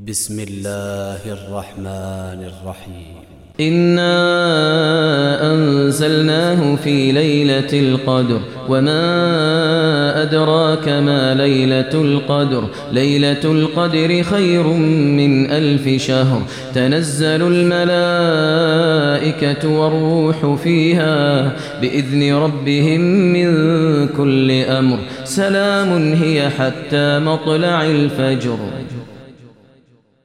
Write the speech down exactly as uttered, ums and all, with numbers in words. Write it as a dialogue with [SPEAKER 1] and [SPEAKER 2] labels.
[SPEAKER 1] بسم الله الرحمن الرحيم.
[SPEAKER 2] إنا أنزلناه في ليلة القدر وما أدراك ما ليلة القدر ليلة القدر خير من ألف شهر تنزل الملائكة والروح فيها بإذن ربهم من كل أمر سلام هي حتى مطلع الفجر.